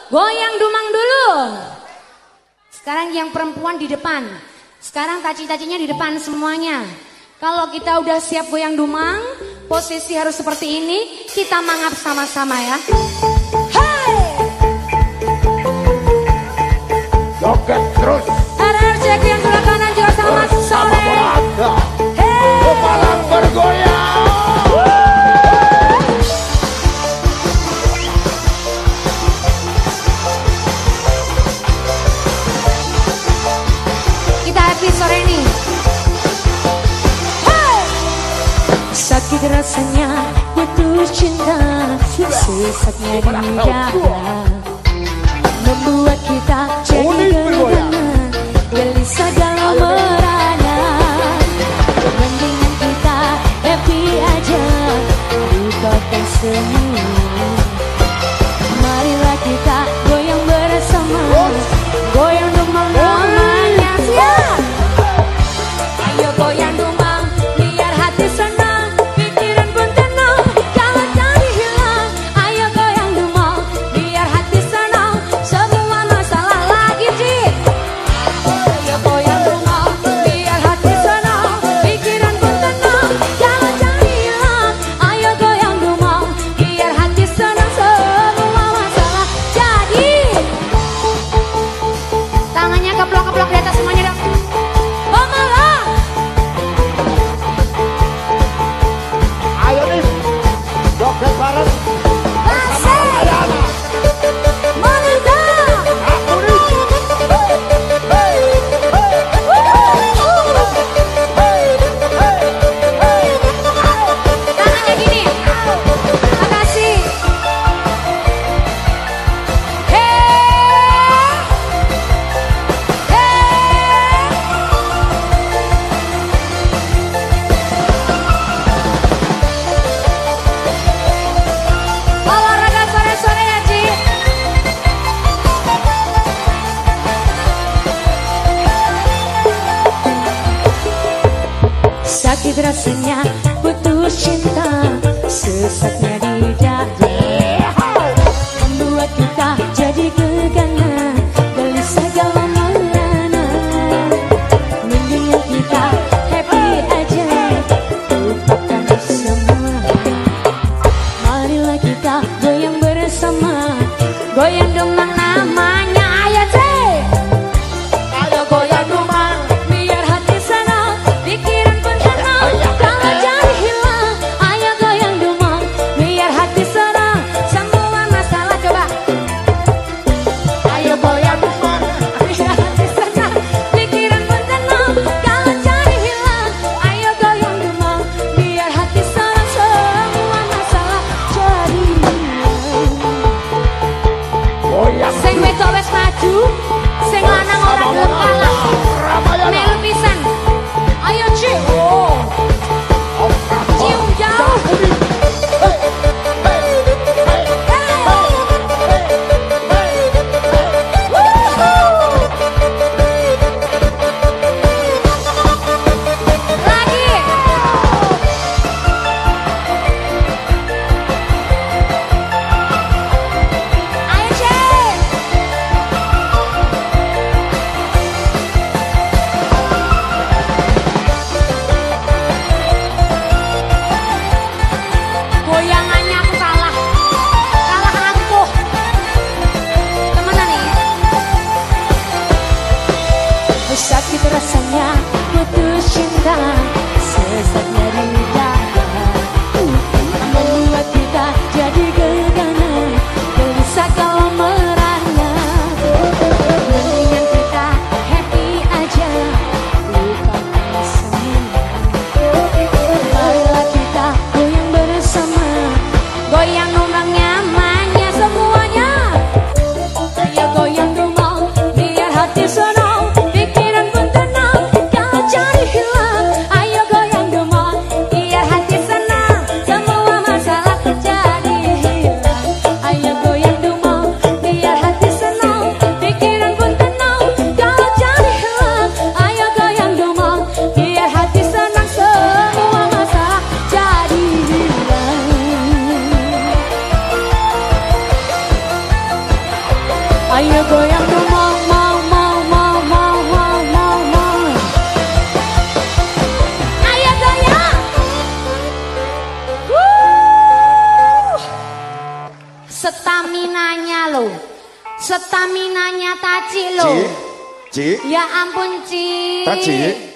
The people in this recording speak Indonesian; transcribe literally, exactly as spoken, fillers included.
Goyang dumang dulu. Sekarang yang perempuan di depan. Sekarang taci-tacinya di depan semuanya. Kalau kita udah siap goyang dumang, posisi harus seperti ini. Kita mangap sama-sama ya. Hey! Joget terus. Ada cek yang sebelah kanan juga sama sore. Hey! Kepala bergoyang. Kita happy sore ini. Hey! Sakit rasanya putus cinta, sesaknya di dada, membuat kita jadi gelisah, gelisah dalam merana. Mendingan kita happy aja, lupakan semua. Marilah kita goyang bersama, goyang dumang namanya siap. Ayo goyang dumang, biar hati senang, pikiran pun tenang, kalau jadi hilang. Ayo goyang dumang, biar hati senang, semua masalah lagi di. Ayo goyang dumang, biar hati senang, pikiran pun tenang, kalau jadi hilang. Ayo goyang dumang, biar hati senang, semua masalah jadi. Tangannya keplok-keplok di atas semuanya dong. Mamalah. Ayo nih, joget bareng. Asik. Melinda. Aku nih. Hey, hey, hey. Tangannya gini. Makasih. Hey. Hey. Olahraga sore-sore ya, Ci. Sakit rasanya putus cinta, sesaknya di dada, membuat kita jadi gegana, gelisah dalam merana. Mendingan kita happy aja, lupakan semua. Marilah kita goyang bersama, goyang dumang namanya. Ayo cek. Ayo goyang dumang, biar hati senang, pikiran pun tenang, kalau jadi hilang. Ayo goyang dumang, biar hati senang, semua masalah coba. Ayo goyang dumang, biar hati senang, pikiran pun tenang, kalau jadi hilang. Ayo goyang dumang, biar hati senang, semua masalah jadi hilang. Goyang. Sing wedok wis maju, sing lanang ora gelem kalah. Melu pisan. Ayo Ci. Cium jauh. Lagi. Ayo Ci. Ayo goyang dumang, mau, mau, mau, mau, mau, mau, mau. Ayo goyang. Wuh. Staminanya lo, staminanya Taci lo. Ci, Ci. Ya ampun Ci. Taci.